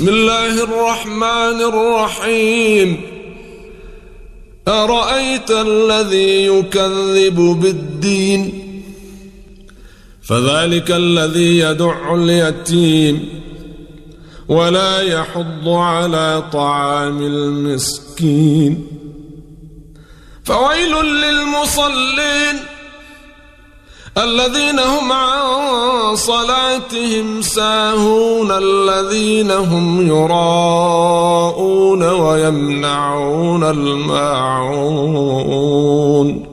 بسم الله الرحمن الرحيم أرأيت الذي يكذب بالدين فذلك الذي يدع اليتيم ولا يحض على طعام المسكين فويل للمصلين الذين هم عن صلاتهم ساهون الذين هم يراءون ويمنعون الماعون